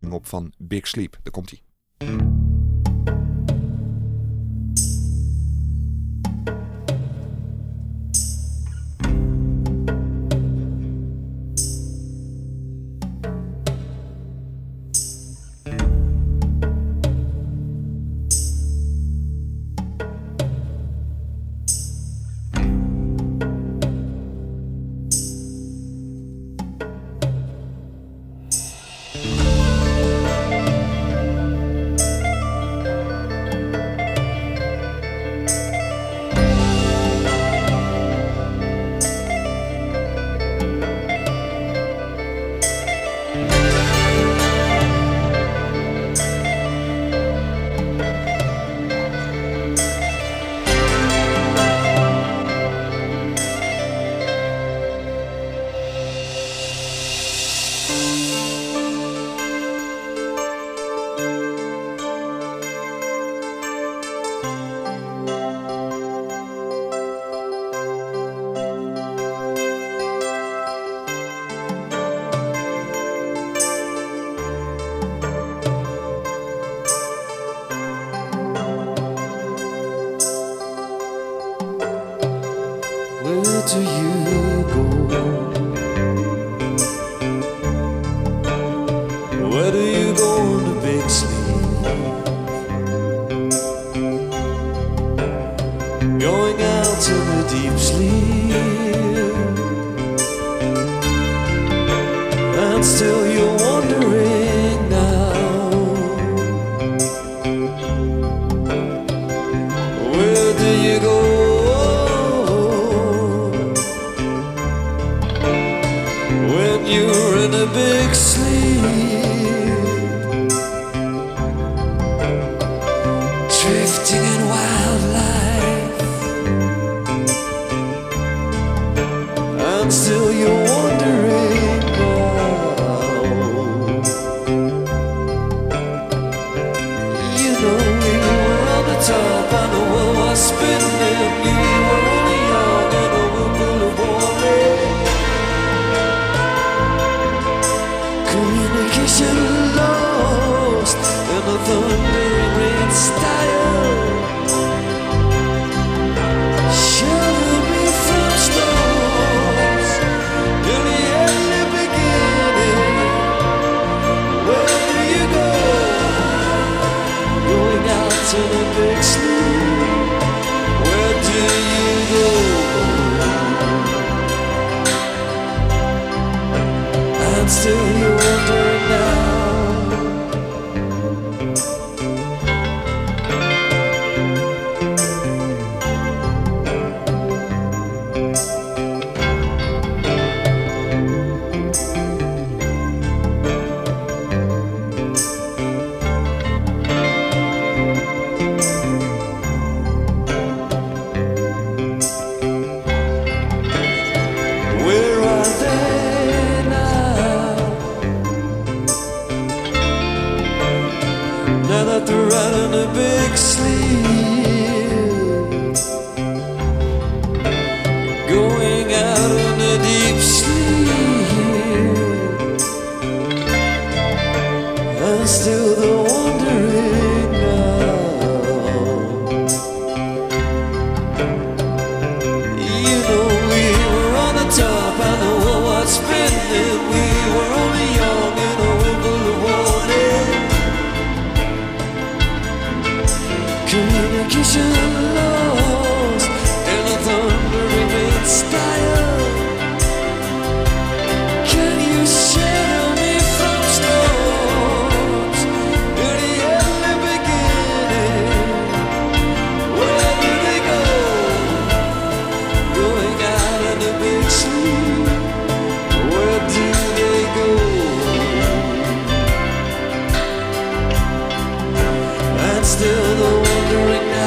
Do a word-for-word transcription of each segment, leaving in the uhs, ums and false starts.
op van Big Sleep. Daar komt hij. Where do you go? Where do you go in the big sleep? Going out in the deep sleep, and still you're wondering now. Where do you go? You're in a big sleep, drifting in wildlife, and still you're wondering now. You know we were on the top and the world was spinning. We were only young and a whirlpool of warning. Communication lost in the thundering rain style. Shelter me from storms in the early beginning. Where do you go? Going out in a big sleep. Where do you go? And still you're wondering now. Where are they now? Now that they're out in a big sleep, going out in a deep sleep, and still they're wondering now. You know we were on the top and the world was spinning. We were only young and a whirlpool of warning. Communication lost in a thundering rain style. Can you shelter me from storms in the early beginning? Where do they go? Going out in a big sleep. Where do they go? And still they're wondering now.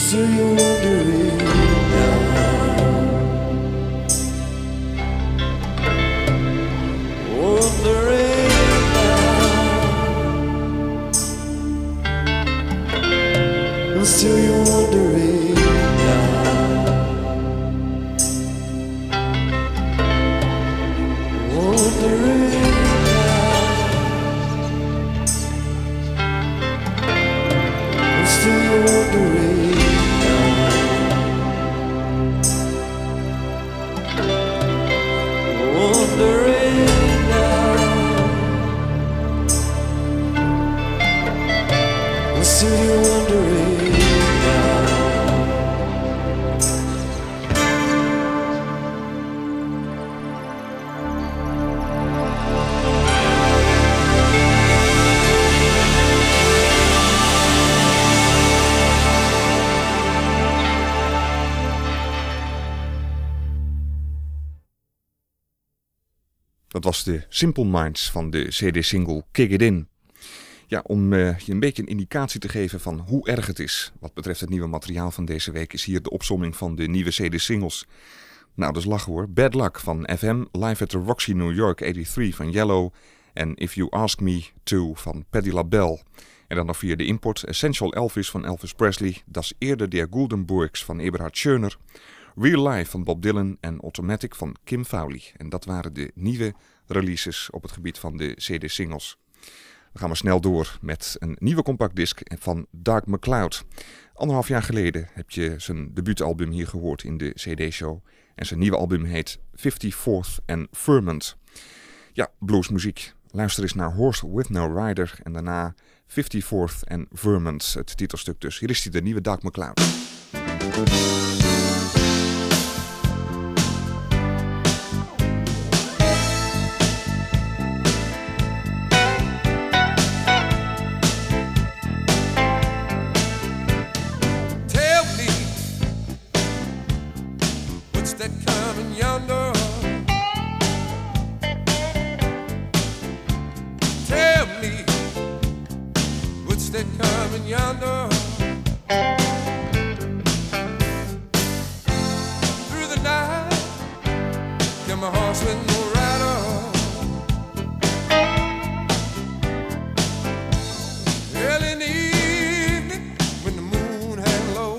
So you're wondering now, wondering now, and still you're wondering now, wondering now, and still you're wondering. Wondering now, I'm still wondering now. Dat was de Simple Minds van de C D-single Kick It In. Ja, om uh, je een beetje een indicatie te geven van hoe erg het is. Wat betreft het nieuwe materiaal van deze week is hier de opsomming van de nieuwe C D-singles. Nou, dat is lachen hoor. Bad Luck van F M, Live at the Roxy New York eenennegentig van Yellow en If You Ask Me To van Patti LaBelle. En dan nog via de import Essential Elvis van Elvis Presley, Das Erde der Guldenburgs van Eberhard Schöner, Real Life van Bob Dylan en Automatic van Kim Fowley. En dat waren de nieuwe releases op het gebied van de C D-singles. Dan gaan we snel door met een nieuwe compactdisc van Doug MacLeod. Anderhalf jaar geleden heb je zijn debuutalbum hier gehoord in de C D-show. En zijn nieuwe album heet fifty-fourth and Ferment. Ja, bluesmuziek. Luister eens naar Horse with No Rider en daarna fifty-fourth and Ferment, het titelstuk dus. Hier is hij, de nieuwe Doug MacLeod. Yonder, through the night, get my horse with no rider. Early in the evening, when the moon hangs low,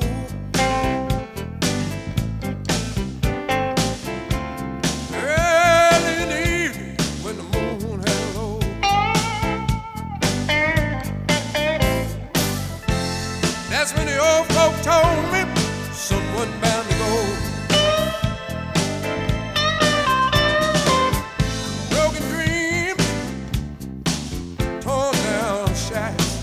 early in the evening, when the moon hangs low. That's when the old folk told me someone bound to go. Broken dreams, torn down shacks.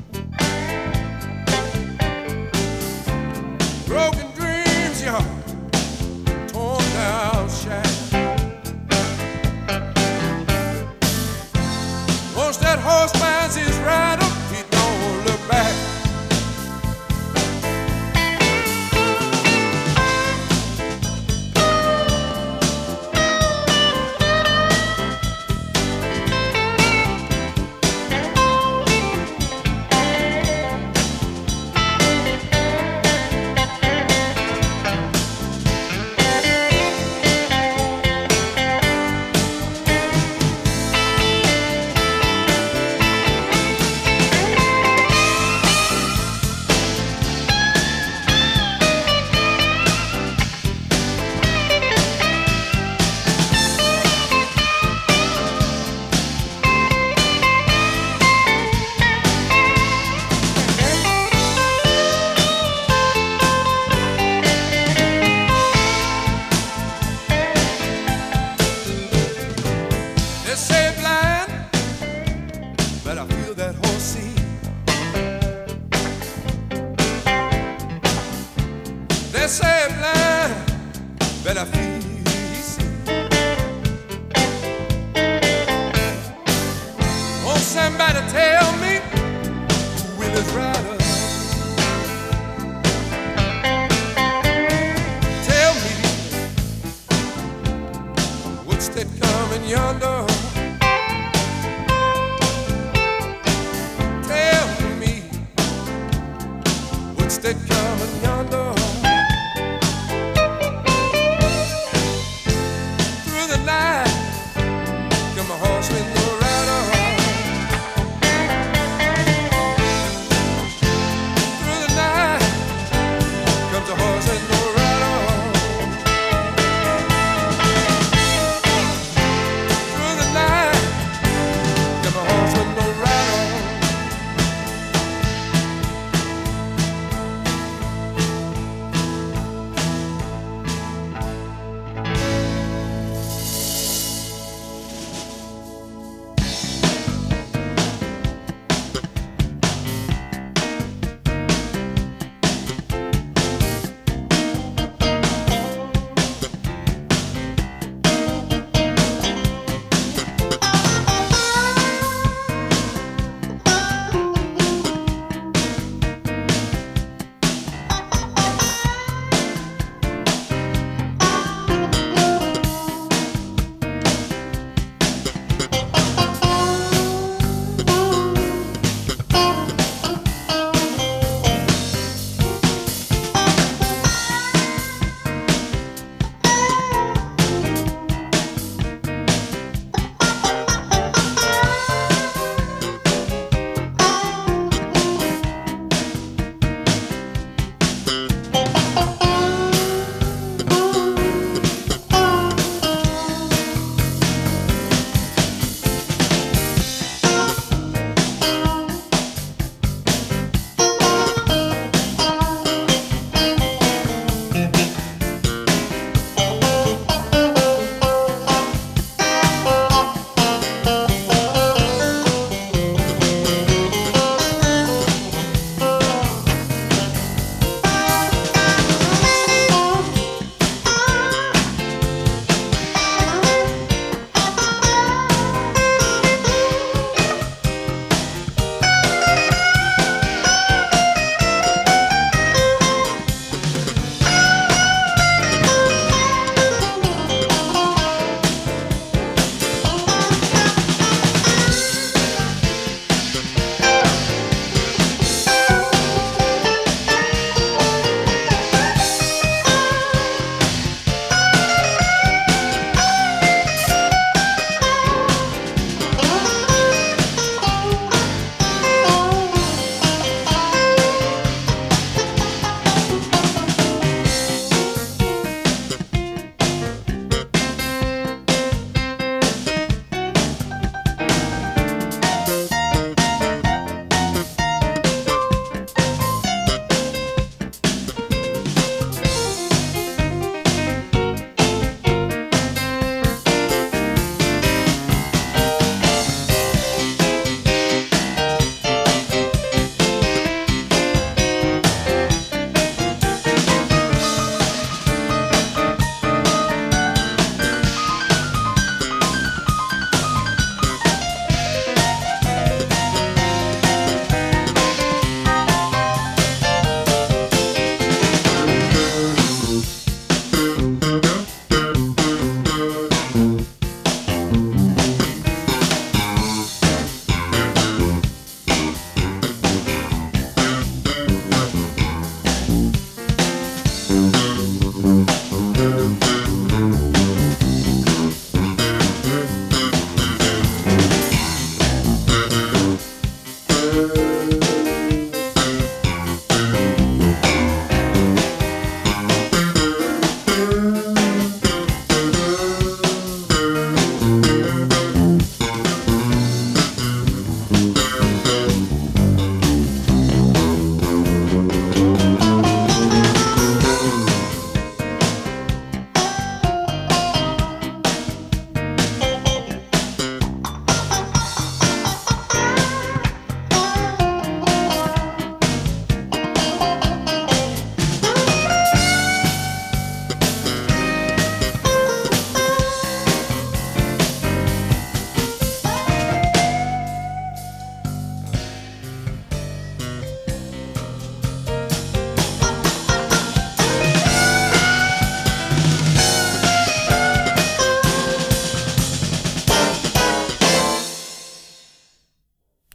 Broken dreams, y'all, torn down shacks. Once that horse finds his rider, he don't look back. That coming young.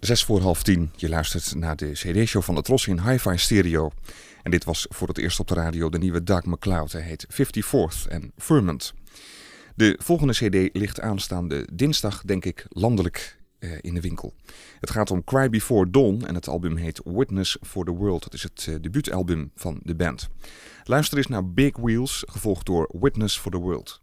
Zes voor half tien. Je luistert naar de cd-show van de Tros in Hi-Fi Stereo. En dit was voor het eerst op de radio de nieuwe Doug MacLeod. Hij heet vijftienfourth en Ferment. De volgende cd ligt aanstaande dinsdag, denk ik, landelijk uh, in de winkel. Het gaat om Cry Before Dawn en het album heet Witness for the World. Het is het uh, debuutalbum van de band. Luister eens naar Big Wheels, gevolgd door Witness for the World.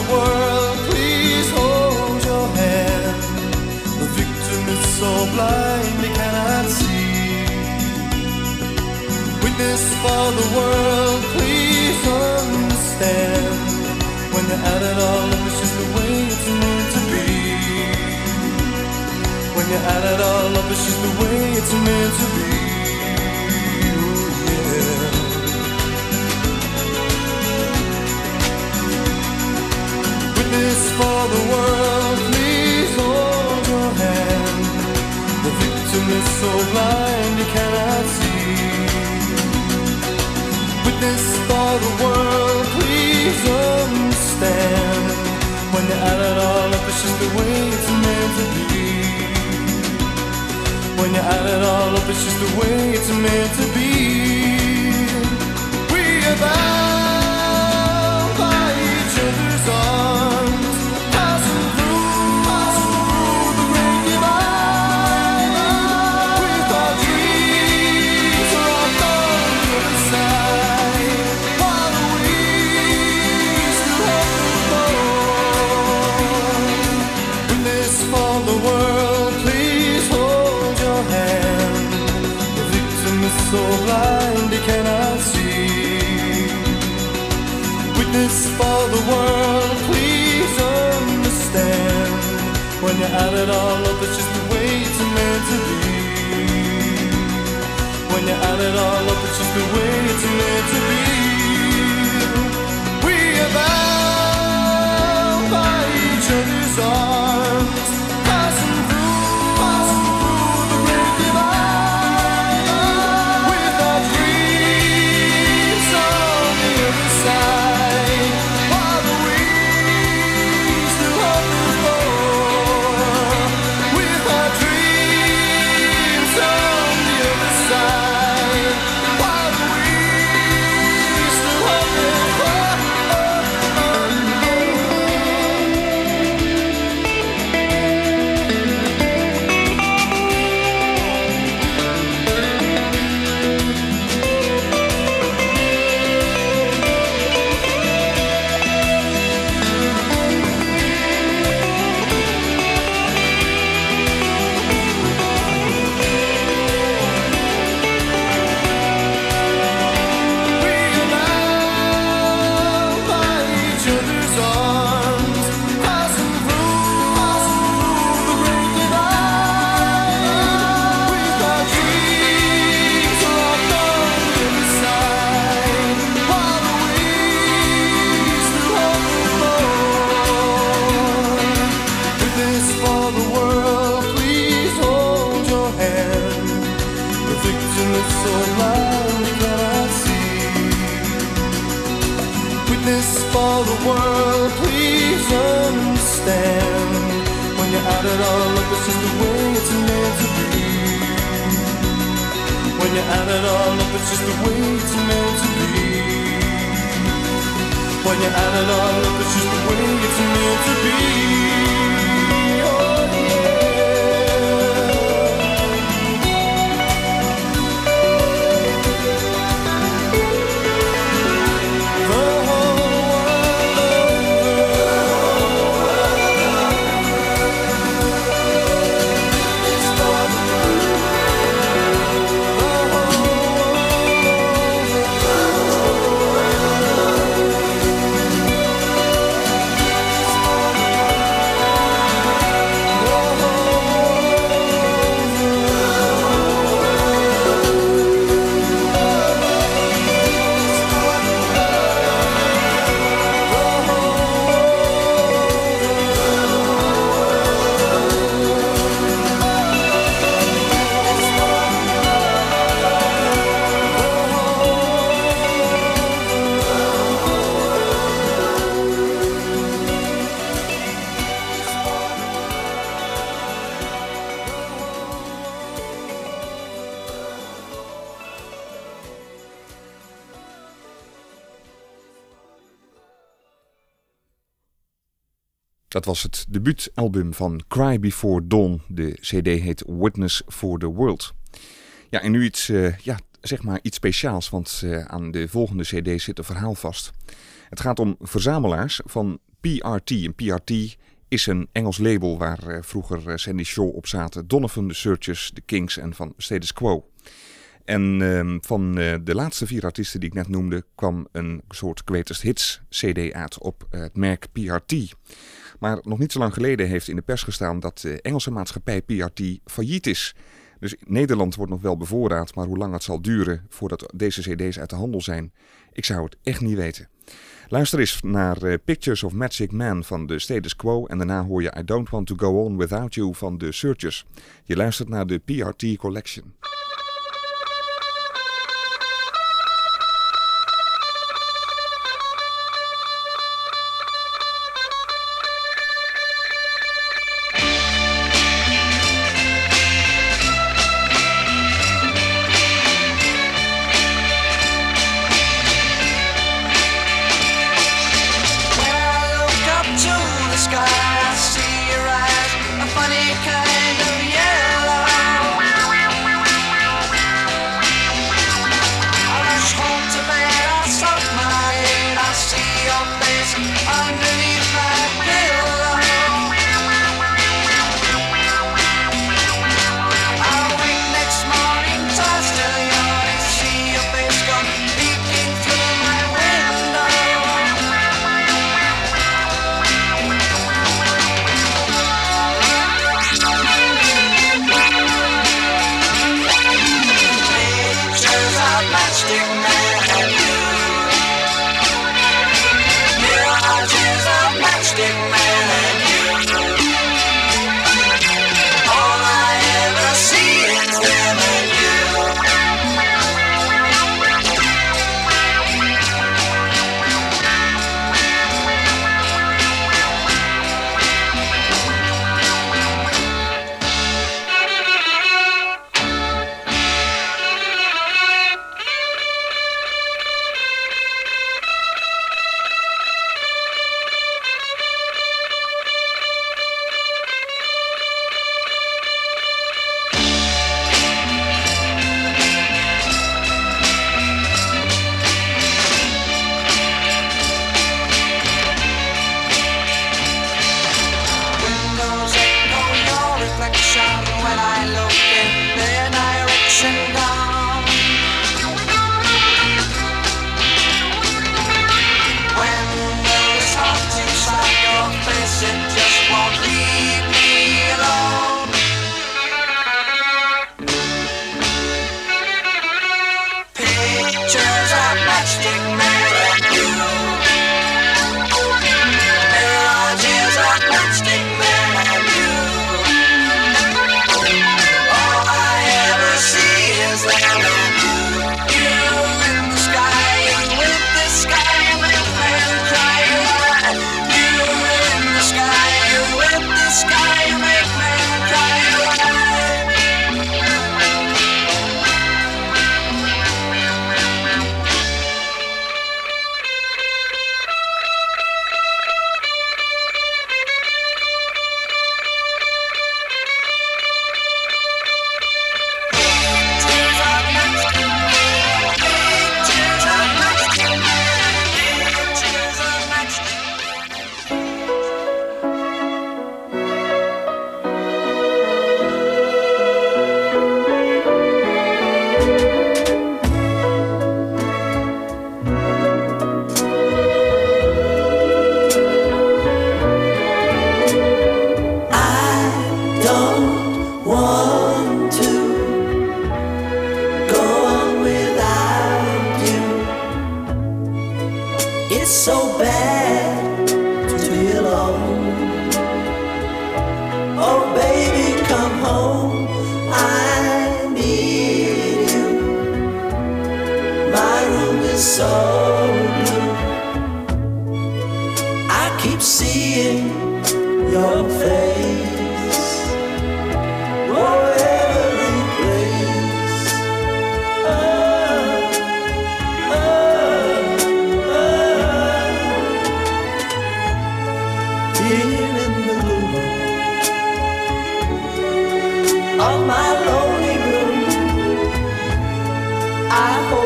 world, please hold your hand. The victim is so blind he cannot see. Witness for the world, please understand. When you add it all up, it's just the way it's meant to be. When you add it all up, it's just the way it's meant to be. Ooh, yeah. Witness for the world, please hold your hand. The victim is so blind he cannot see. Witness for the world, please understand. When you add it all up, it's just the way it's meant to be. When you add it all up, it's just the way it's meant to be. We are bound by each other's arms, passing through, passing through the great divide. With our dreams locked on the other side, while we still have to go. Witness for the world, please hold your hand. The victim is so blind he cannot see. Witness for the world, please understand. When you add it all up, it's just the way it's meant to be. When you add it all up, it's just the way it's meant to be. We are bound by each other's arms, passing through, passing through the great divide. With our dreams on the other side, while we still have to go. With our dreams on the other side, while we still have to go. We are bound by each other's arms, passing through, passing through the great divide. With our dreams locked on the other side, while we still have to go. Witness for the world, please hold your hand. The victim is so blind he cannot see. Witness for the world, please understand. When you add it all up, it's just the way it's meant to be. When you add it all up, it's just the way it's meant to be. When you add it all up, it's just the way it's meant to be. Oh, yeah. The whole world Dat was het debuutalbum van Cry Before Dawn. De cd heet Witness for the World. Ja, en nu iets, uh, ja, zeg maar iets speciaals, want uh, aan de volgende cd zit een verhaal vast. Het gaat om verzamelaars van P R T. En P R T is een Engels label waar uh, vroeger uh, Sandy Shaw op zaten. Donovan, The Searchers, The Kinks en van Status Quo. En uh, van uh, de laatste vier artiesten die ik net noemde kwam een soort Greatest Hits C D uit op uh, het merk P R T. Maar nog niet zo lang geleden heeft in de pers gestaan dat de Engelse maatschappij P R T failliet is. Dus Nederland wordt nog wel bevoorraad, maar hoe lang het zal duren voordat deze cd's uit de handel zijn, ik zou het echt niet weten. Luister eens naar uh, Pictures of Magic Man van de Status Quo en daarna hoor je I Don't Want To Go On Without You van de Searchers. Je luistert naar de P R T Collection.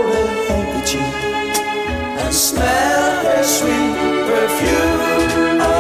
Smell her sweet perfume.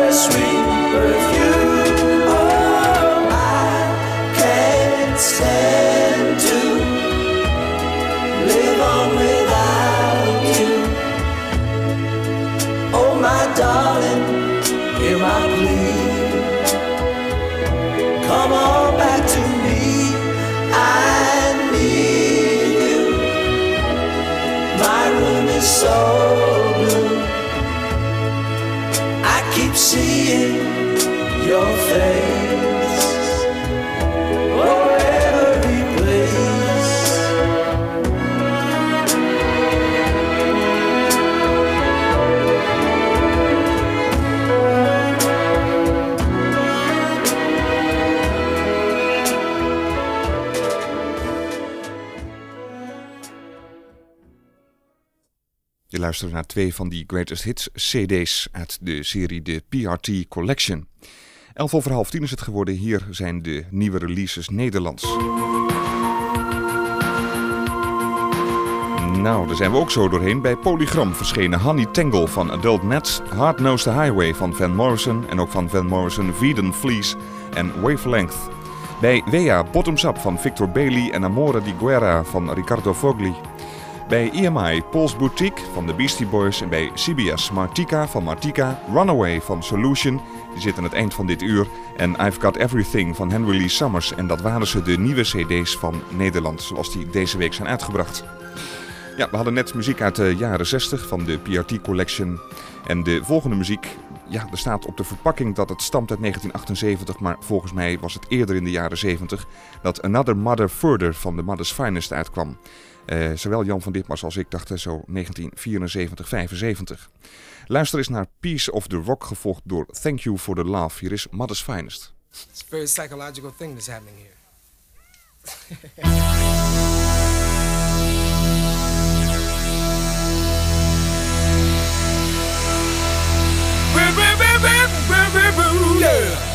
her sweet perfume. Oh, I can't stand to live on without you. Oh, my darling, hear my plea. Come on back to me, I need you. My room is so blue, I keep seeing your face oh, every place. Je luistert naar twee van die Greatest Hits C D's uit de serie de P R T Collection. Elf over half tien is het geworden. Hier zijn de nieuwe releases Nederlands. Nou, daar zijn we ook zo doorheen. Bij Polygram verschenen Honey Tangle van Adult Nets, Hard Nosed Highway van Van Morrison en ook van Van Morrison Veeden Fleece en Wavelength. Bij Wea Bottoms Up van Victor Bailey en Amore di Guerra van Riccardo Fogli. Bij E M I Paul's Boutique van de Beastie Boys en bij C B S Martika van Martika, Runaway van Solution, die zit aan het eind van dit uur, en I've Got Everything van Henry Lee Summers. En dat waren ze, de nieuwe C D's van Nederland, zoals die deze week zijn uitgebracht. Ja, we hadden net muziek uit de jaren zestig van de P R T Collection. En de volgende muziek, ja, er staat op de verpakking dat het stamt uit negentien achtenzeventig, maar volgens mij was het eerder in de jaren zeventig dat Another Mother Further van The Mother's Finest uitkwam. Uh, zowel Jan van Ditmars als ik dachten zo negentien vierenzeventig, vijfenzeventig. Luister eens naar Piece of the Rock, gevolgd door Thank You for the Love. Hier is Mother's Finest. It's a very psychological thing that's happening here. Yeah.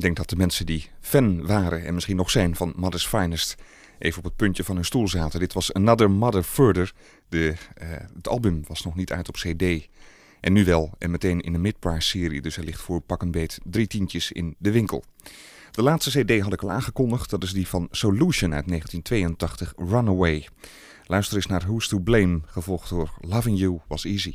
Ik denk dat de mensen die fan waren en misschien nog zijn van Mother's Finest even op het puntje van hun stoel zaten. Dit was Another Mother Further. De, uh, het album was nog niet uit op cd. En nu wel. En meteen in de mid-price serie. Dus hij ligt voor pak een beet drie tientjes in de winkel. De laatste cd had ik al aangekondigd. Dat is die van Solution uit negentien tweeëntachtig, Runaway. Luister eens naar Who's to Blame, gevolgd door Loving You Was Easy.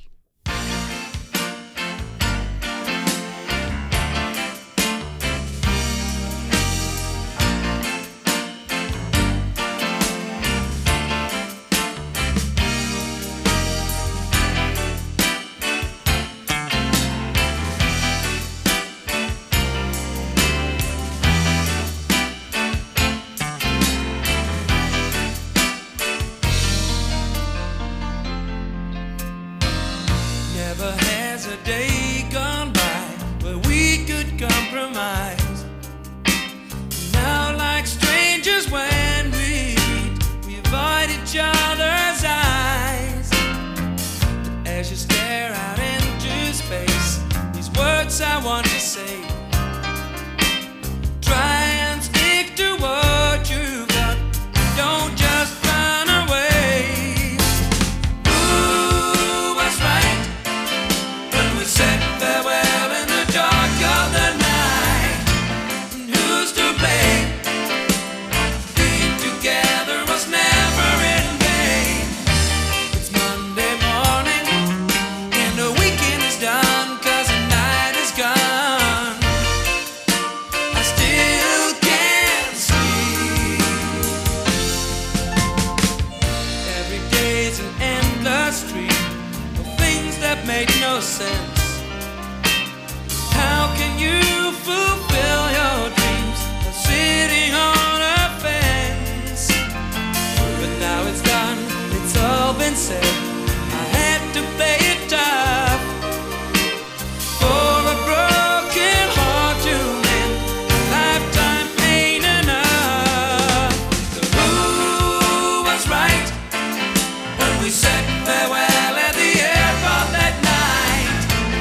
We said farewell at the airport that night.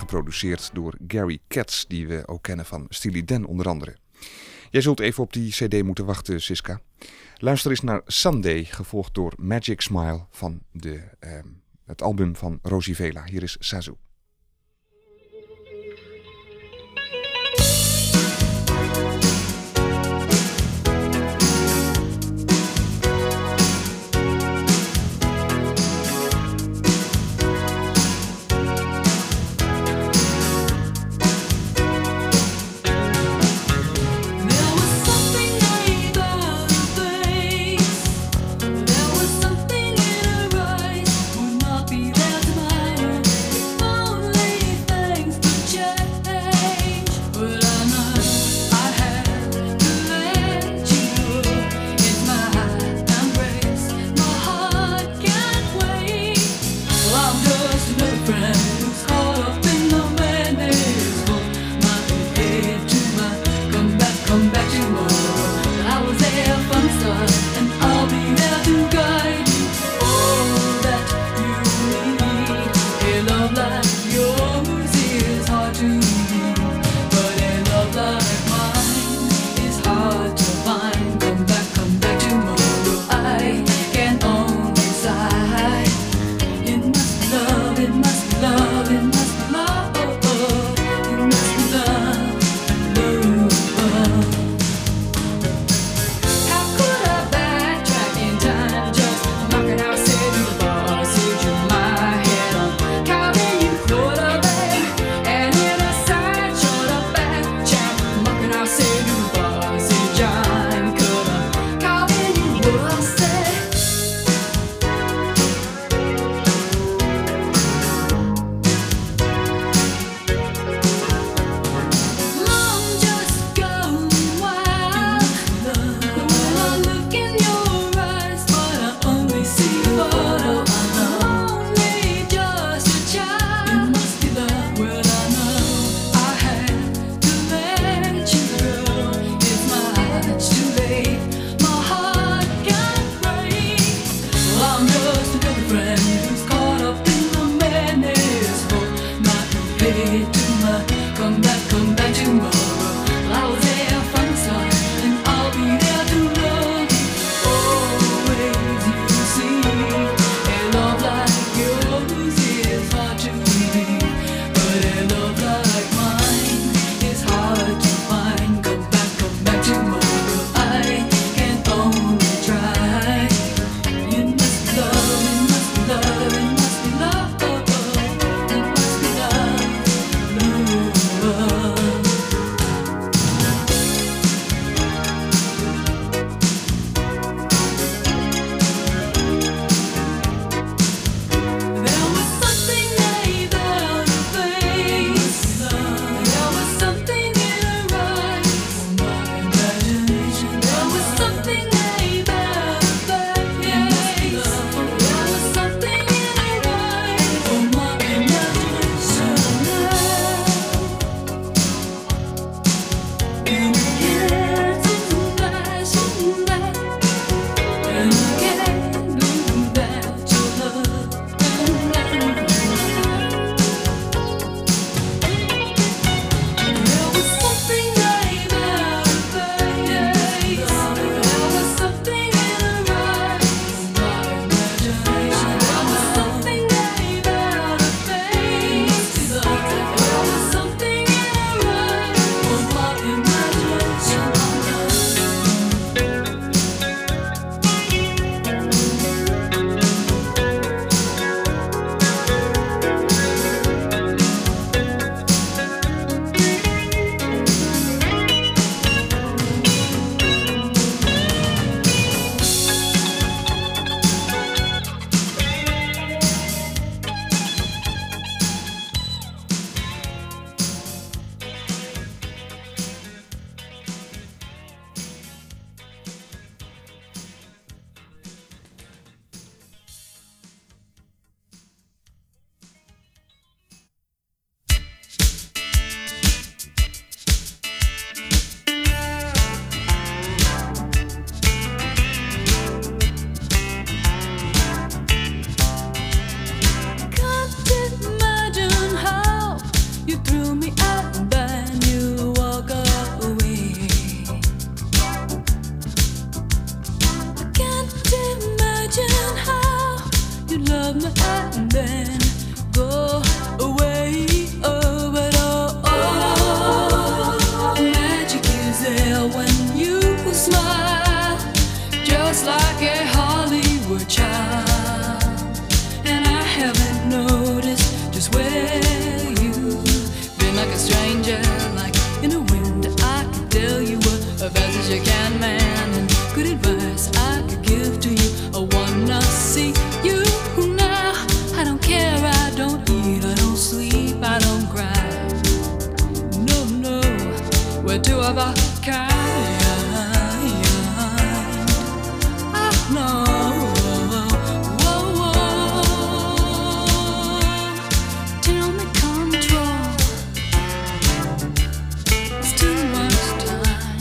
geproduceerd door Gary Katz, die we ook kennen van Steely Dan onder andere. Jij zult even op die cd moeten wachten, Siska. Luister eens naar Sunday, gevolgd door Magic Smile van de, uh, het album van Rosie Vela. Hier is Sazu. There was something in her eyes, would not be there tomorrow. me and then go away. Oh, but oh, oh, magic is there when you smile, just like a Hollywood child. And I haven't noticed just where you've been, like a stranger, like in a wind. I could tell you a best as you can, man, and good advice I could give to you. I wanna see you now. I don't care, I don't eat, I don't sleep, I don't cry. No, no, we're two of a kind. I know. Whoa, whoa. Tell me control. It's too much time.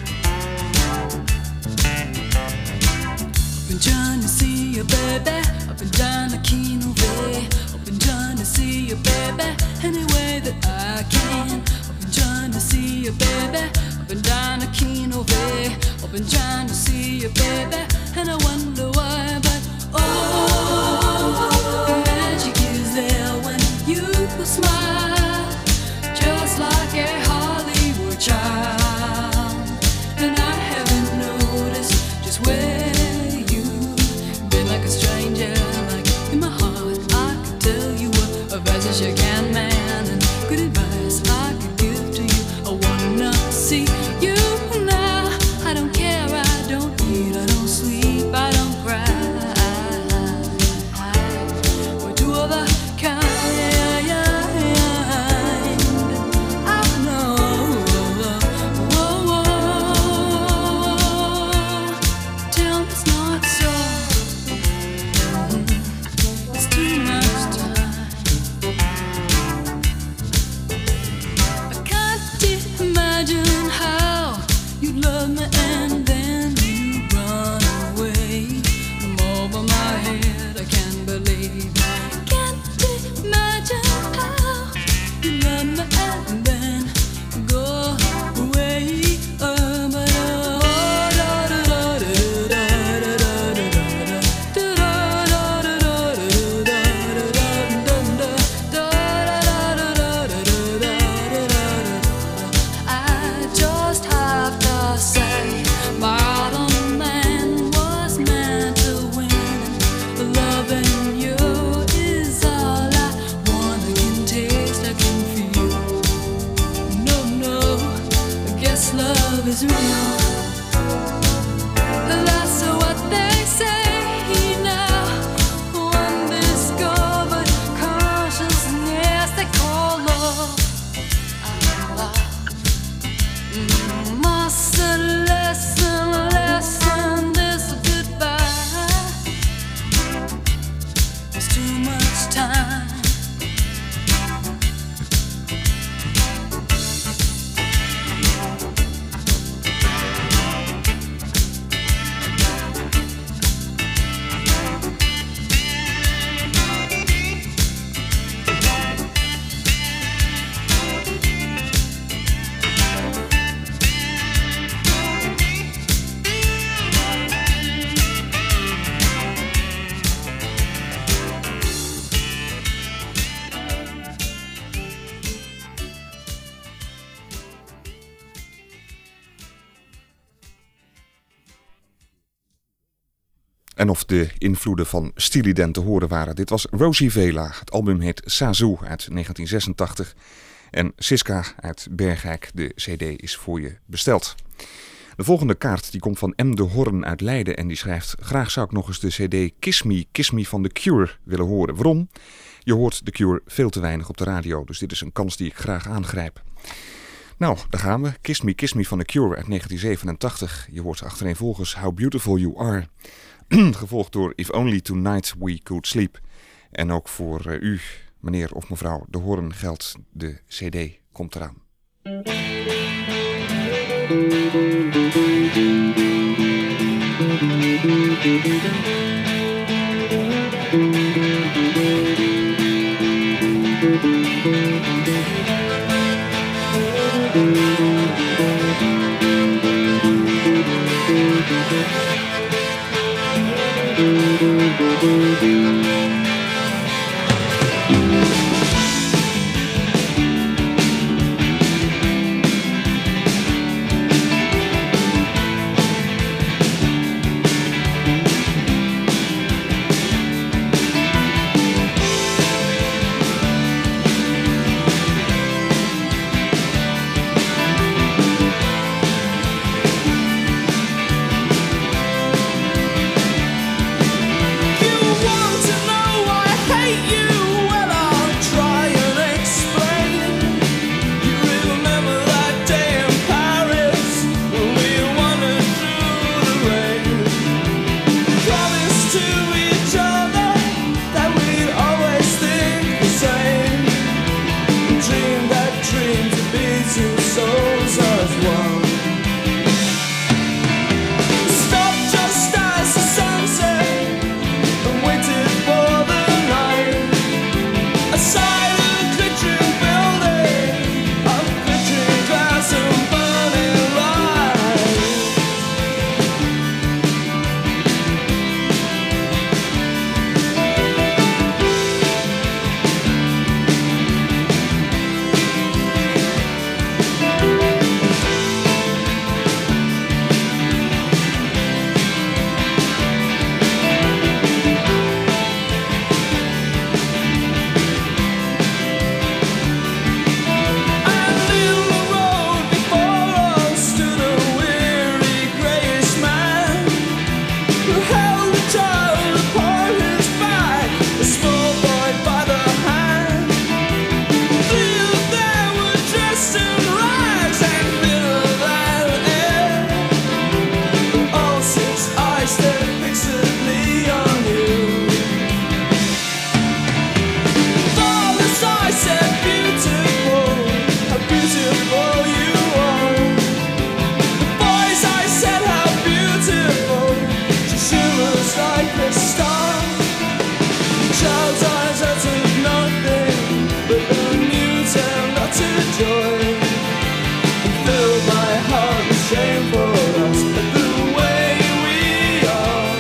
I've been trying to see you, baby. I've been trying to keen away. I've been trying to see you, baby, any way that I can. I've been trying to see you, baby. I've been trying to keen away. I've been trying to see you, baby, and I wonder why. But oh, magic is there when you smile, just like a Hollywood child. And I haven't noticed just where you've been, like a stranger, like in my heart. I could tell you a best as you can, man, and good advice I could give to you. I wanna see you now. I don't care, I don't eat, I don't sleep, I don't cry. We're two of a kind. I know. Whoa, whoa. Tell me it's not so. It's too much time. I can't imagine how you love me and then you run away. I'm over my head, I can't believe. Can't imagine how you love me and then go away. Oh, but oh, da da da da da da da da I just have to say, my other man was meant to win. Loving you is all I want. I can taste, I can feel. No, no, I guess love is real. That's what they say now. Undiscovered consciousness they call love. Mm, Must listen, listen this goodbye. There's too much time. En of de invloeden van Steely Dan te horen waren. Dit was Rosie Vela. Het album heet Sazoo uit negentien zesentachtig. En Siska uit Bergijk. De cd is voor je besteld. De volgende kaart die komt van M. de Horn uit Leiden. En die schrijft: graag zou ik nog eens de cd Kiss Me, Kiss Me van The Cure willen horen. Waarom? Je hoort The Cure veel te weinig op de radio. Dus dit is een kans die ik graag aangrijp. Nou, daar gaan we. Kiss Me, Kiss Me van The Cure uit negentien zevenentachtig. Je hoort achtereenvolgens How Beautiful You Are. Gevolgd door If Only Tonight We Could Sleep. En ook voor uh, u, meneer of mevrouw de Hoorn, geldt de cd. Komt eraan. stared fixedly on you. Father's eyes said, beautiful, how beautiful you are. The boy's eyes said, how beautiful, she shimmers like a star. The child's eyes uttered nothing but a mute and utter joy, and filled my heart with shame for us, the way we are.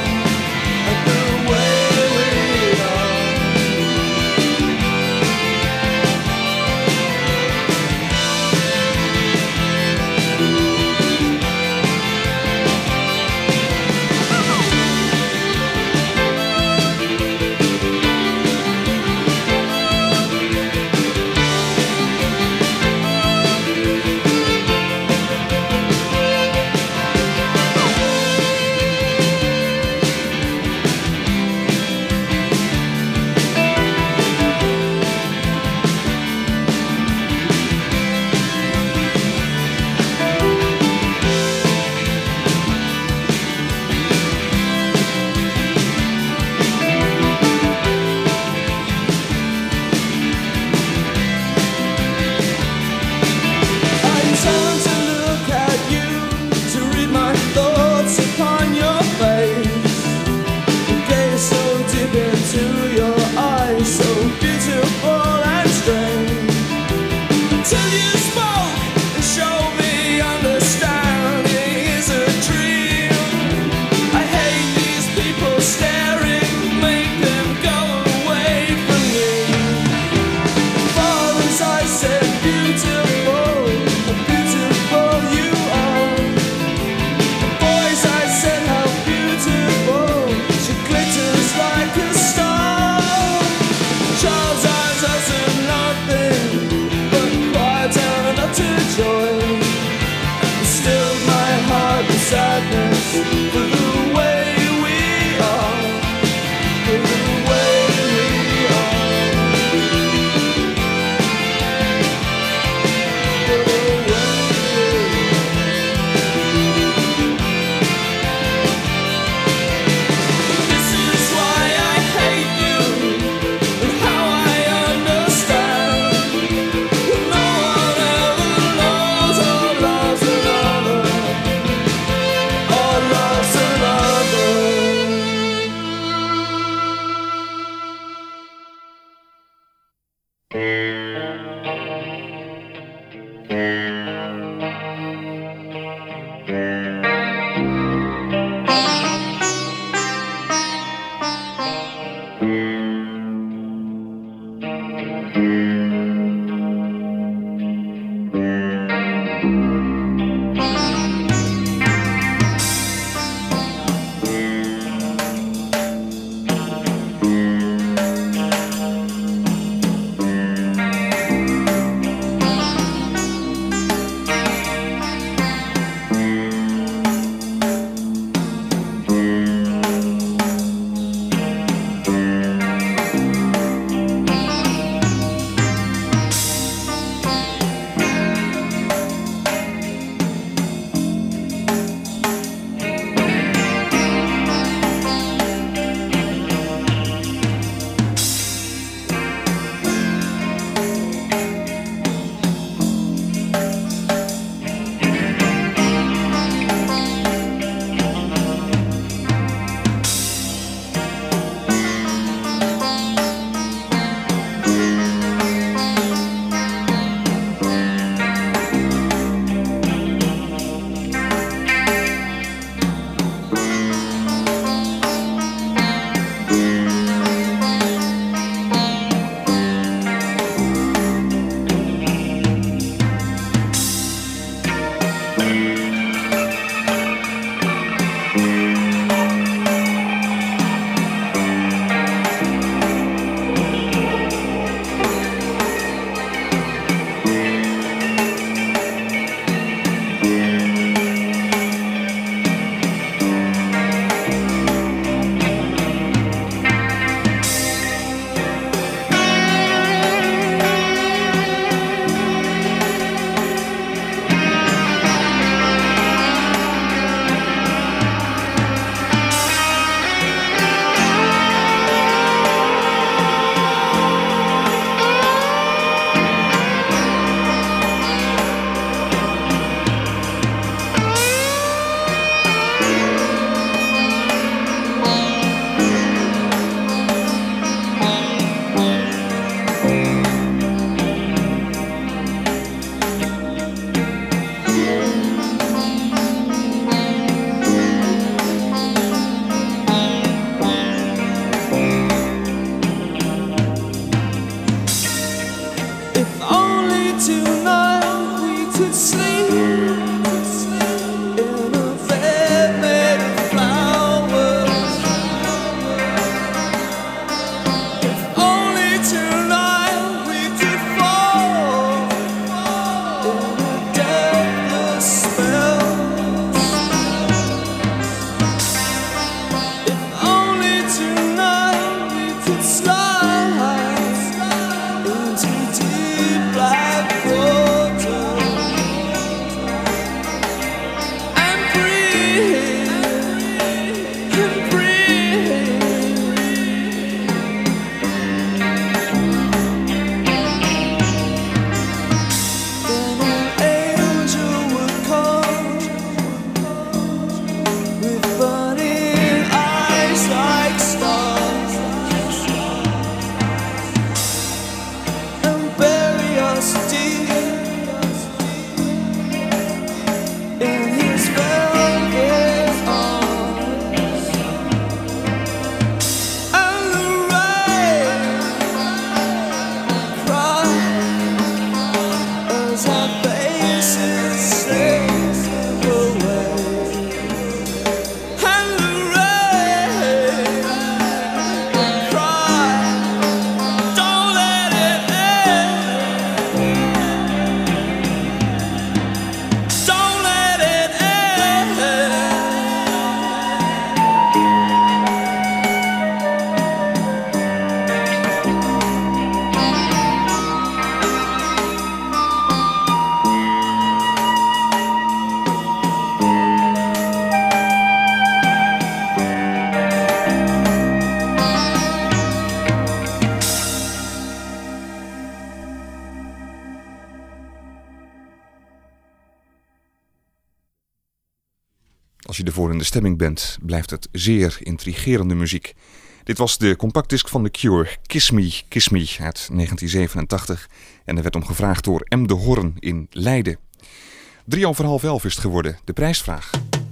als je ervoor in de stemming bent, blijft het zeer intrigerende muziek. Dit was de compactdisc van The Cure, Kiss Me, Kiss Me uit negentien zevenentachtig. En er werd om gevraagd door M. de Hoorn in Leiden. Drie over half elf is het geworden, de prijsvraag.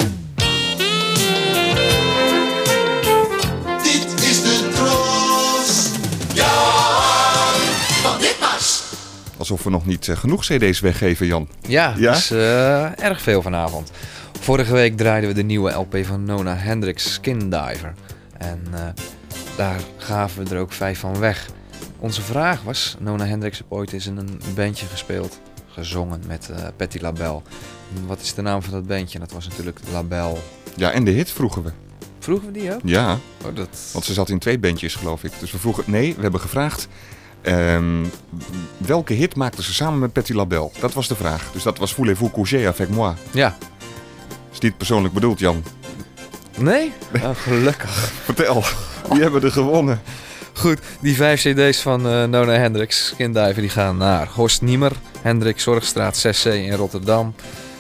Dit is de Tros. Ja, van Ditmars. Alsof we nog niet uh, genoeg cd's weggeven, Jan. Ja, Ja? dat is uh, erg veel vanavond. Vorige week draaiden we de nieuwe L P van Nona Hendrix, Skin Diver. En uh, daar gaven we er ook vijf van weg. Onze vraag was, Nona Hendrix heeft ooit eens in een bandje gespeeld, gezongen met uh, Patti LaBelle. En wat is de naam van dat bandje? Dat was natuurlijk LaBelle. Ja, en de hit vroegen we. Vroegen we die ook? Ja, Oh, dat... want ze zat in twee bandjes, geloof ik. Dus we vroegen, nee, we hebben gevraagd, um, welke hit maakten ze samen met Patti LaBelle? Dat was de vraag. Dus dat was Voulez-vous coucher avec moi? Ja. Is niet persoonlijk bedoeld, Jan. Nee? Oh, gelukkig. Vertel, wie hebben er gewonnen? Goed, die vijf cd's van uh, Nona Hendrix, Skin Diver, die gaan naar Horst Niemer, Hendrix Zorgstraat zes C in Rotterdam.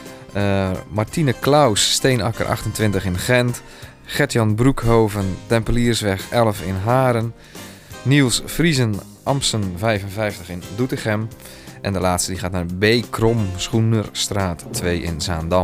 Uh, Martine Klaus, Steenakker achtentwintig in Gent. Gert-Jan Broekhoven, Tempeliersweg elf in Haren. Niels Vriesen, Ampsen vijfenvijftig in Doetinchem. En de laatste die gaat naar B. Krom, Schoenerstraat twee in Zaandam.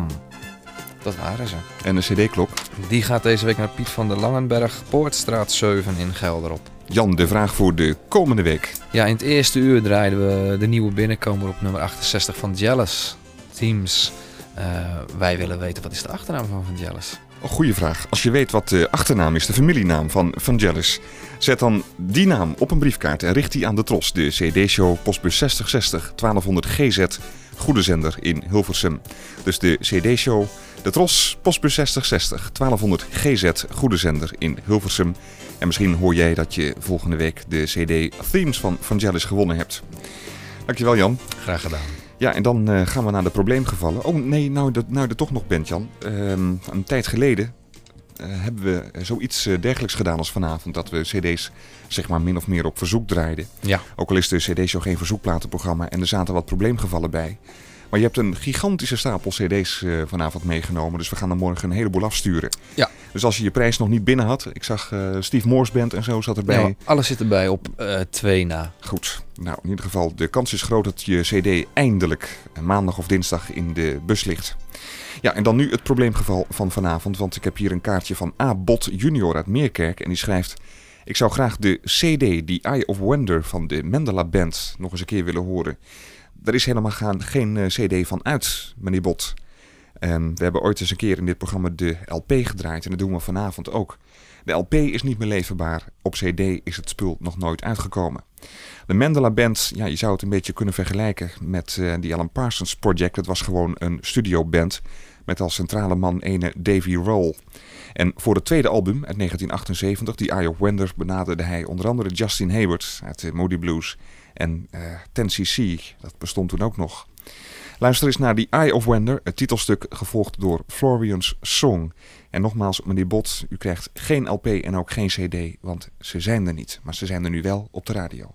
Dat waren ze. En de cd-klok. Die gaat deze week naar Piet van der Langenberg, Poortstraat zeven in Gelderop. Jan, de vraag voor de komende week. Ja, in het eerste uur draaiden we de nieuwe binnenkomer op nummer achtenzestig van Jealous. Teams. Uh, wij willen weten, wat is de achternaam van Vangelis? Oh, goeie vraag. Als je weet wat de achternaam is, de familienaam van Vangelis, zet dan die naam op een briefkaart en richt die aan de Tros, de cd-show postbus zestig zestig twaalfhonderd G Z, Goede Zender in Hilversum. Dus de cd-show, de Tros, postbus zestig zestig twaalfhonderd G Z, Goede Zender in Hilversum. En misschien hoor jij dat je volgende week de cd Themes van Vangelis gewonnen hebt. Dankjewel, Jan. Graag gedaan. Ja, en dan uh, gaan we naar de probleemgevallen. Oh nee, nou dat nou er toch nog bent, Jan. Uh, een tijd geleden uh, hebben we zoiets uh, dergelijks gedaan als vanavond. Dat we cd's zeg maar min of meer op verzoek draaiden. Ja. Ook al is de cd-show geen verzoekplatenprogramma en er zaten wat probleemgevallen bij. Maar je hebt een gigantische stapel cd's uh, vanavond meegenomen. Dus we gaan er morgen een heleboel afsturen. Ja. Dus als je je prijs nog niet binnen had. Ik zag uh, Steve Morse Band en zo zat erbij. Ja, alles zit erbij op uh, twee na. Goed. Nou, in ieder geval, de kans is groot dat je cd eindelijk maandag of dinsdag in de bus ligt. Ja, en dan nu het probleemgeval van vanavond. Want ik heb hier een kaartje van A. Bot junior uit Meerkerk. En die schrijft: ik zou graag de cd, The Eye of Wonder van de Mandela Band, nog eens een keer willen horen. Er is helemaal gaan, geen uh, cd van uit, meneer Bot. En we hebben ooit eens een keer in dit programma de L P gedraaid. En dat doen we vanavond ook. De L P is niet meer leverbaar. Op cd is het spul nog nooit uitgekomen. De Mandela Band, ja, je zou het een beetje kunnen vergelijken met uh, die Alan Parsons Project. Het was gewoon een studioband met als centrale man ene Davy Roll. En voor het tweede album uit negentien achtenzeventig, The Eye of Wonder, benaderde hij onder andere Justin Hayward uit de Moody Blues en uh, ten C C, dat bestond toen ook nog. Luister eens naar The Eye of Wonder, het titelstuk gevolgd door Florian's Song. En nogmaals, meneer Bot, u krijgt geen L P en ook geen cd, want ze zijn er niet. Maar ze zijn er nu wel op de radio.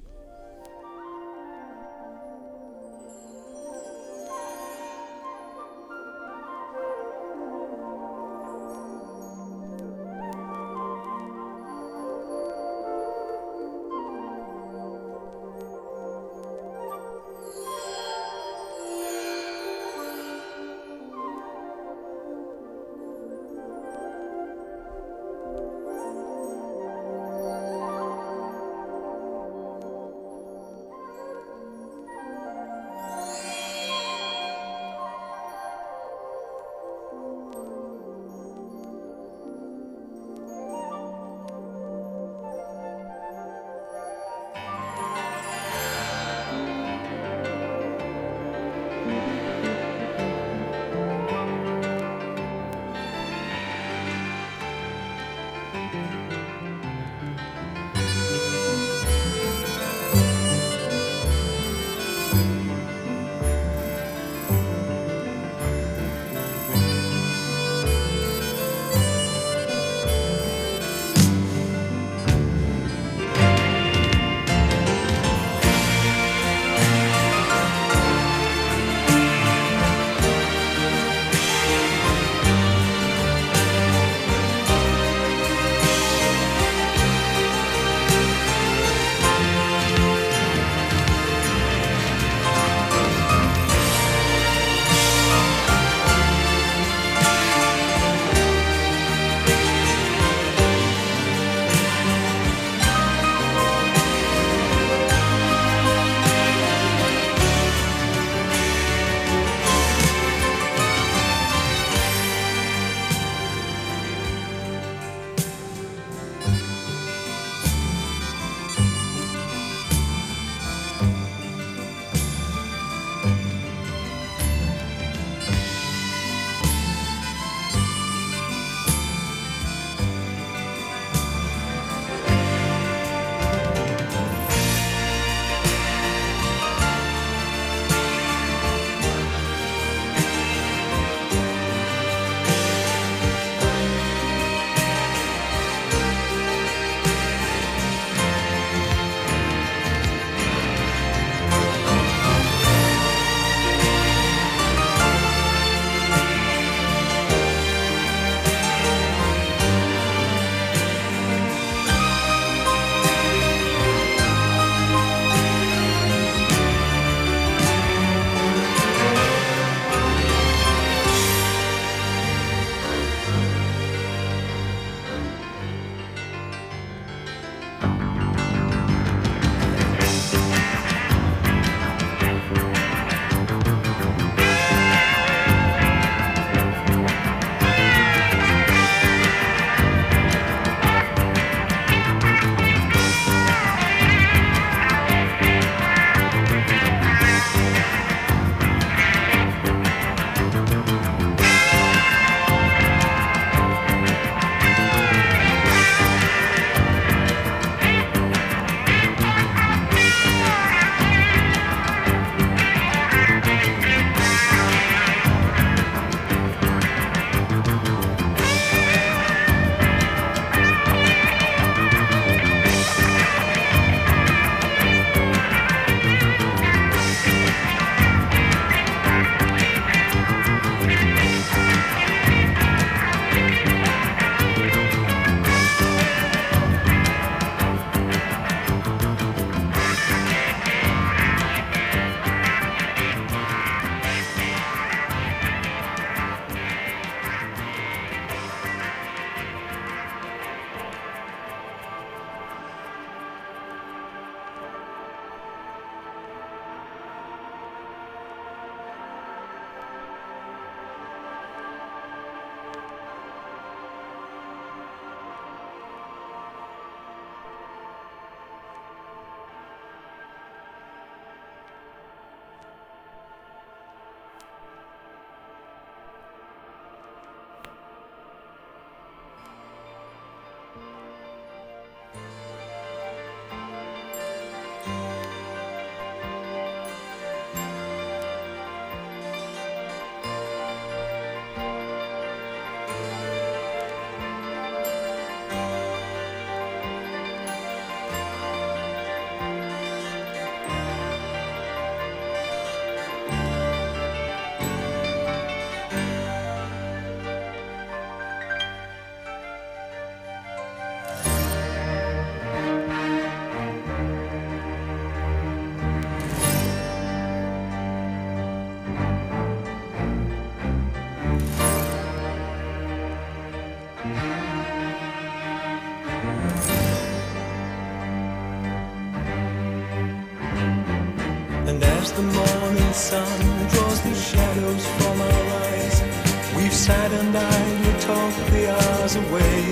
And as the morning sun draws the shadows from our eyes, we've sat and idly talked the hours away,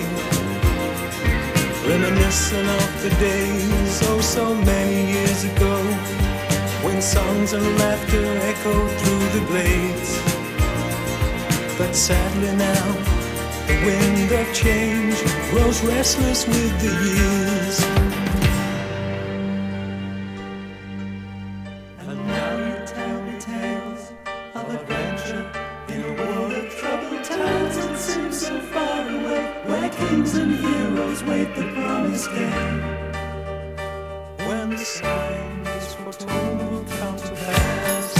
reminiscing of the days, oh so many years ago, when songs and laughter echoed through the glades. But sadly now, the wind of change grows restless with the years. And now you tell me tales of adventure in a world of troubled times. It seems so far away, where kings and heroes wait the promised day, when the signs foretold will come to pass.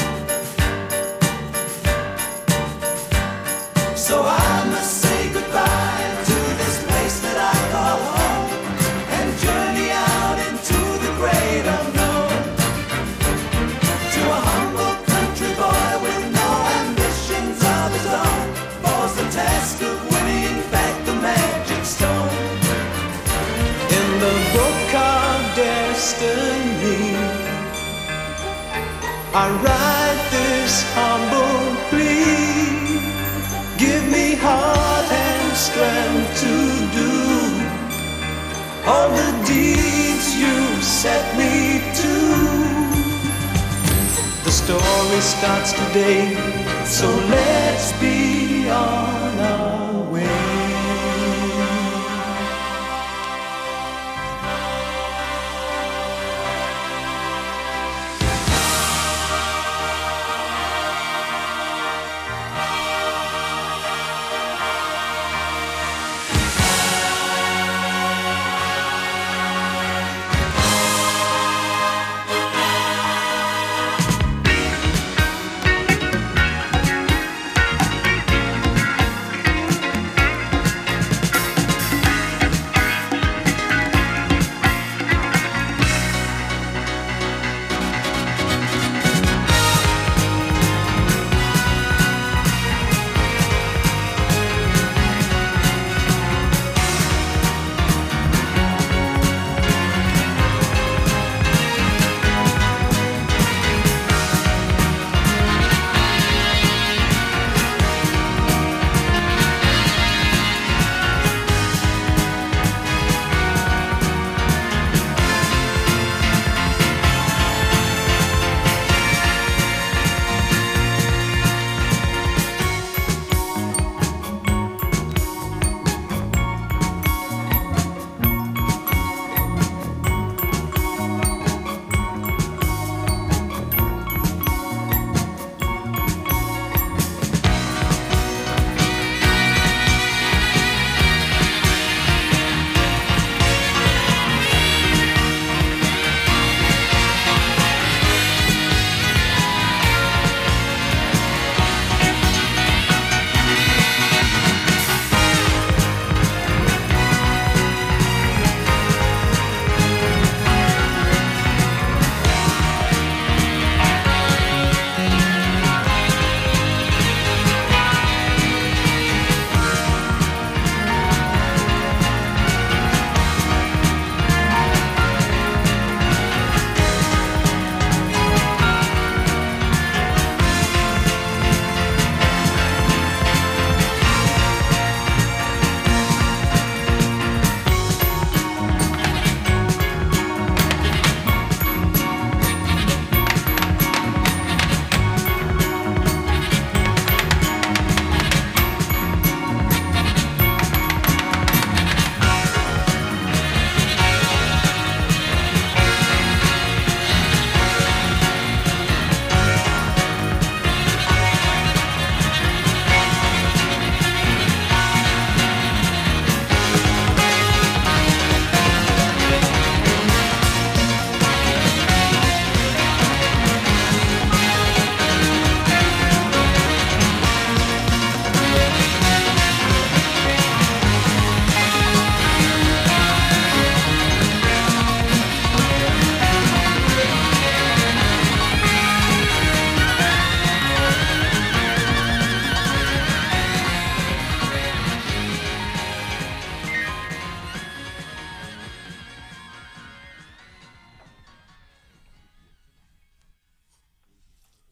So I must say goodbye to this place that I call home, and journey out into the great unknown, to a humble country boy with no ambitions of his own, falls the task of winning back the magic stone. In the book of destiny, I write this humble plea: give me heart and strength to do all the deeds you set me to. The story starts today, so let's be on our way.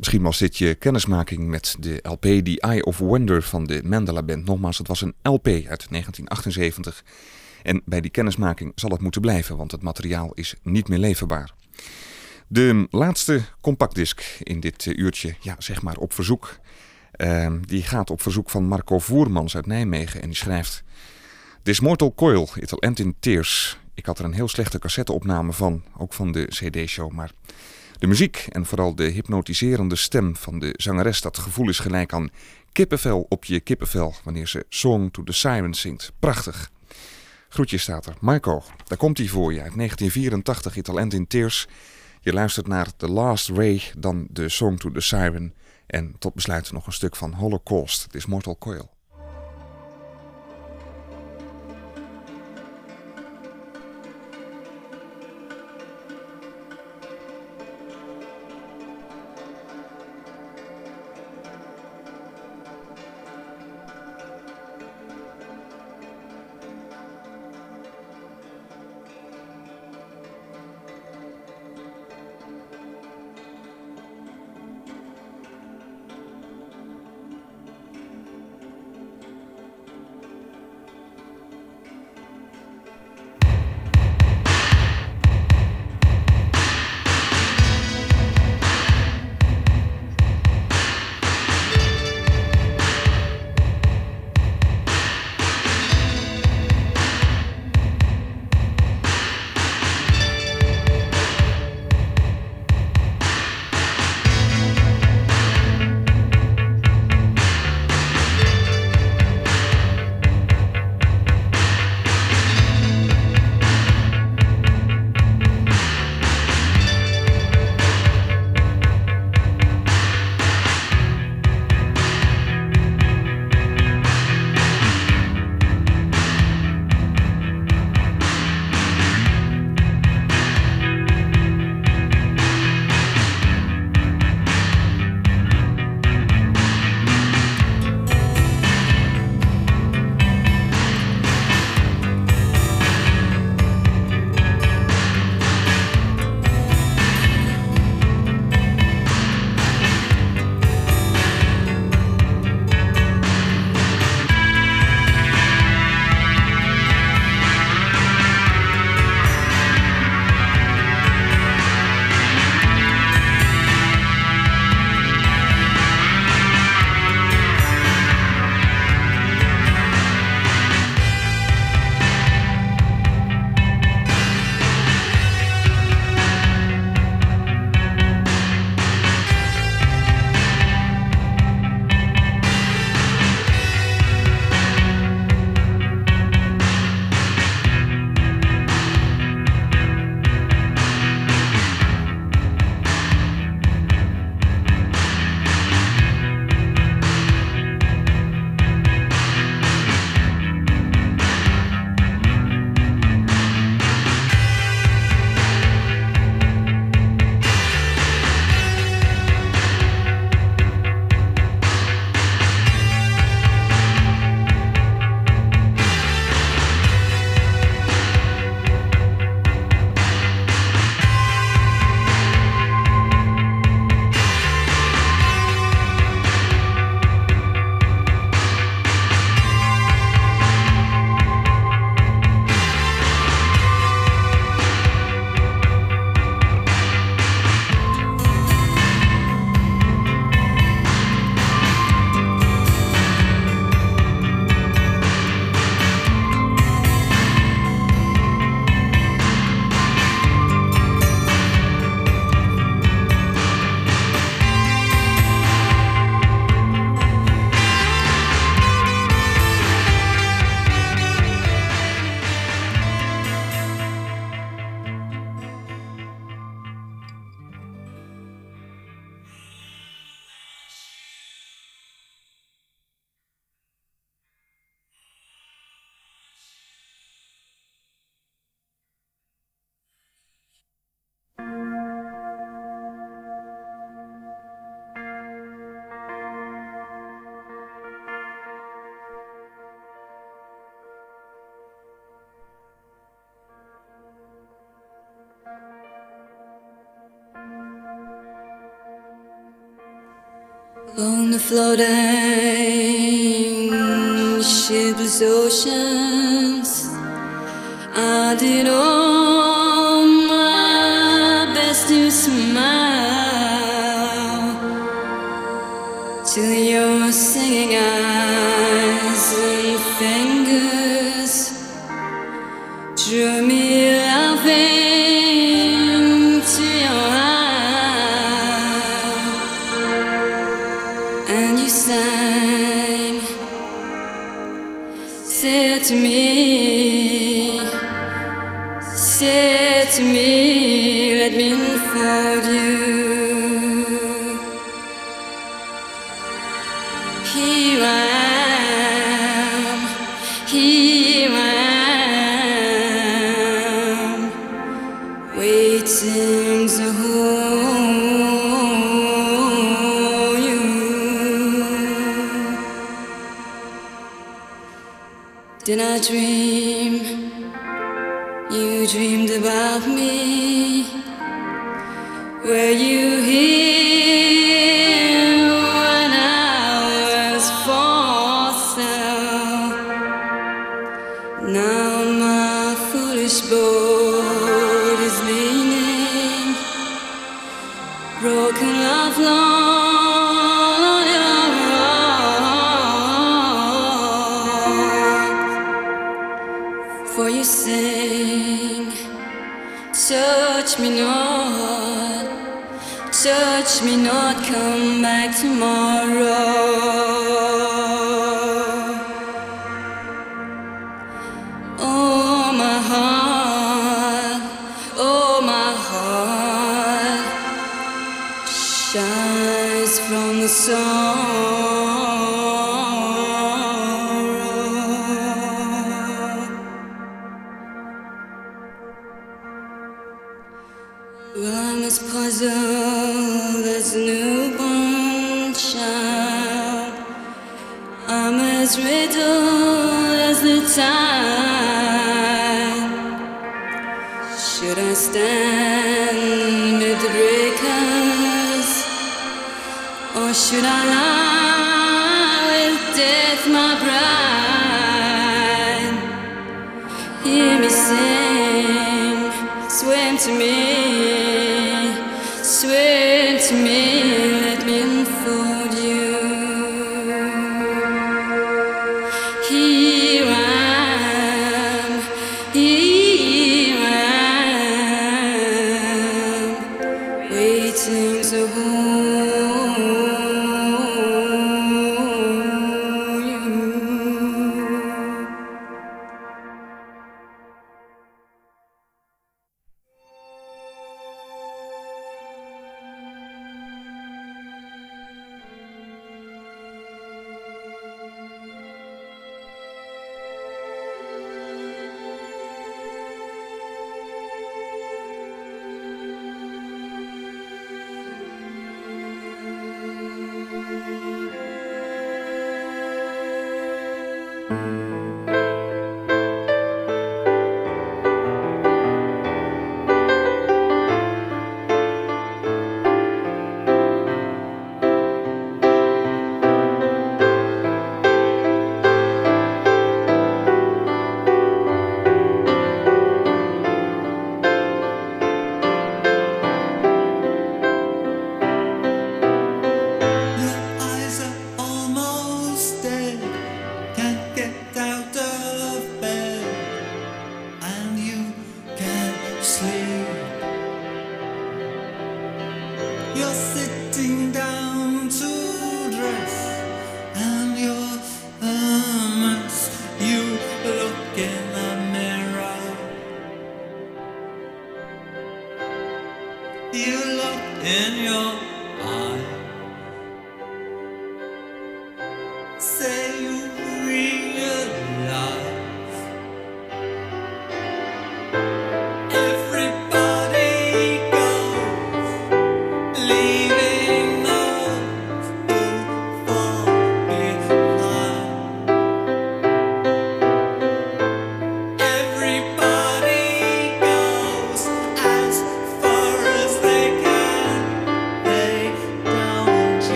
Misschien was dit je kennismaking met de L P The Eye of Wonder van de Mandela Band. Nogmaals, het was een L P uit negentien achtenzeventig. En bij die kennismaking zal het moeten blijven, want het materiaal is niet meer leverbaar. De laatste compactdisc in dit uurtje, ja, zeg maar op verzoek. Uh, die gaat op verzoek van Marco Voermans uit Nijmegen en die schrijft: This mortal coil, it'll end in tears. Ik had er een heel slechte cassetteopname van, ook van de cd-show, maar de muziek en vooral de hypnotiserende stem van de zangeres, dat gevoel is gelijk aan kippenvel op je kippenvel wanneer ze Song to the Siren zingt. Prachtig. Groetjes staat er. Marco, daar komt hij voor je uit negentien vierentachtig, It'll End in Tears. Je luistert naar The Last Ray, dan de Song to the Siren en tot besluit nog een stuk van Holocaust, This Mortal Coil. On the floating shipless oceans, I did all my best to smile till your singing eyes and fingers drew me laughing to your heart, and you sang, said to me, said to me, let me unfold you. Here I am, here I am, waiting to hold you. Did I dream? You dreamed about me. Were you here when I was for sale? Now my foolish boat is leaning, broken love long on your rock. For you sing, touch me not, touch me not, come back tomorrow. Oh my heart, oh my heart shines from the sorrow. Well, I'm as puzzled as a newborn child. I'm as riddled as the tide. Should I stand amid the breakers, or should I lie with death, my bride? Hear me sing, swim to me, swim to me, let me unfold you. Here I am, here I am, waiting to hold you.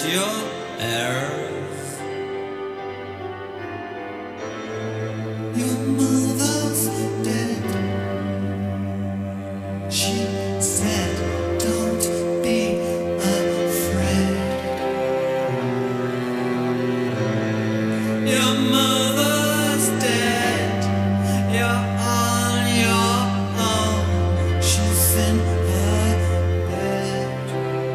your errors. Your mother's dead. She said, don't be afraid. Your mother's dead. You're on your own. She's in her bed.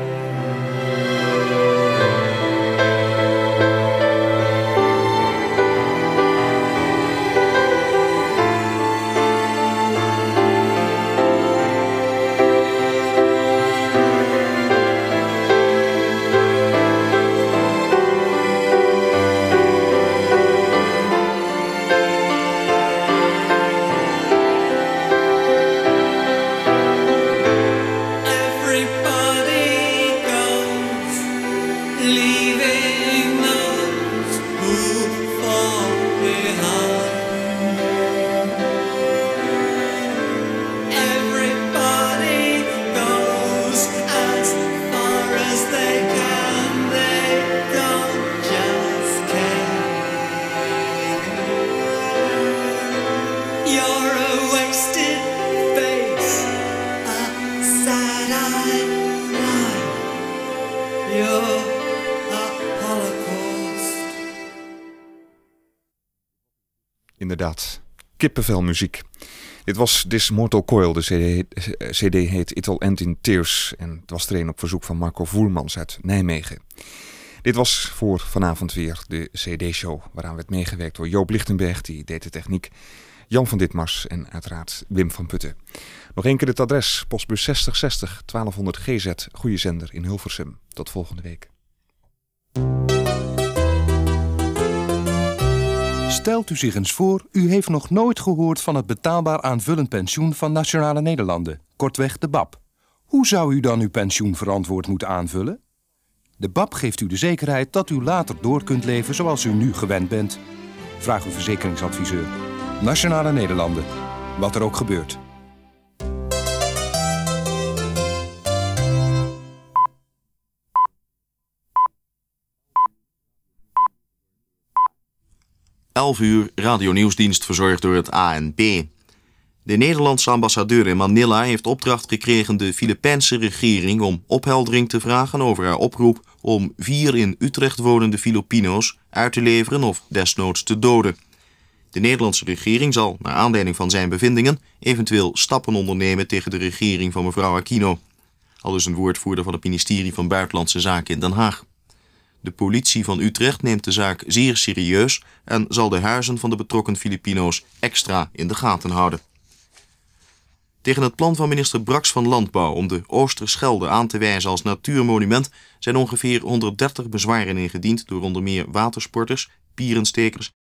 Everybody goes, leaving those who fall behind. Everybody goes as far as they can. They don't just care. You're a wasted face, a sad-eyed lie. You're a holocaust. Inderdaad, kippenvelmuziek. Dit was This Mortal Coil. De cd, cd heet It'll End in Tears. En het was er een op verzoek van Marco Voermans uit Nijmegen. Dit was voor vanavond weer de cd-show, waaraan werd meegewerkt door Joop Lichtenberg, die deed de techniek, Jan van Ditmars en uiteraard Wim van Putten. Nog één keer het adres, postbus zestig zestig twaalfhonderd G Z, goede zender in Hilversum. Tot volgende week. Stelt u zich eens voor, u heeft nog nooit gehoord van het betaalbaar aanvullend pensioen van Nationale Nederlanden, kortweg de B A P. Hoe zou u dan uw pensioen verantwoord moeten aanvullen? De B A P geeft u de zekerheid dat u later door kunt leven zoals u nu gewend bent. Vraag uw verzekeringsadviseur. Nationale Nederlanden. Wat er ook gebeurt. elf uur radionieuwsdienst verzorgd door het A N P. De Nederlandse ambassadeur in Manila heeft opdracht gekregen de Filipijnse regering om opheldering te vragen over haar oproep om vier in Utrecht wonende Filipino's uit te leveren of desnoods te doden. De Nederlandse regering zal, naar aanleiding van zijn bevindingen, eventueel stappen ondernemen tegen de regering van mevrouw Aquino. Aldus een woordvoerder van het ministerie van Buitenlandse Zaken in Den Haag. De politie van Utrecht neemt de zaak zeer serieus en zal de huizen van de betrokken Filipino's extra in de gaten houden. Tegen het plan van minister Braks van Landbouw om de Oosterschelde aan te wijzen als natuurmonument zijn ongeveer honderddertig bezwaren ingediend door onder meer watersporters, pierenstekers,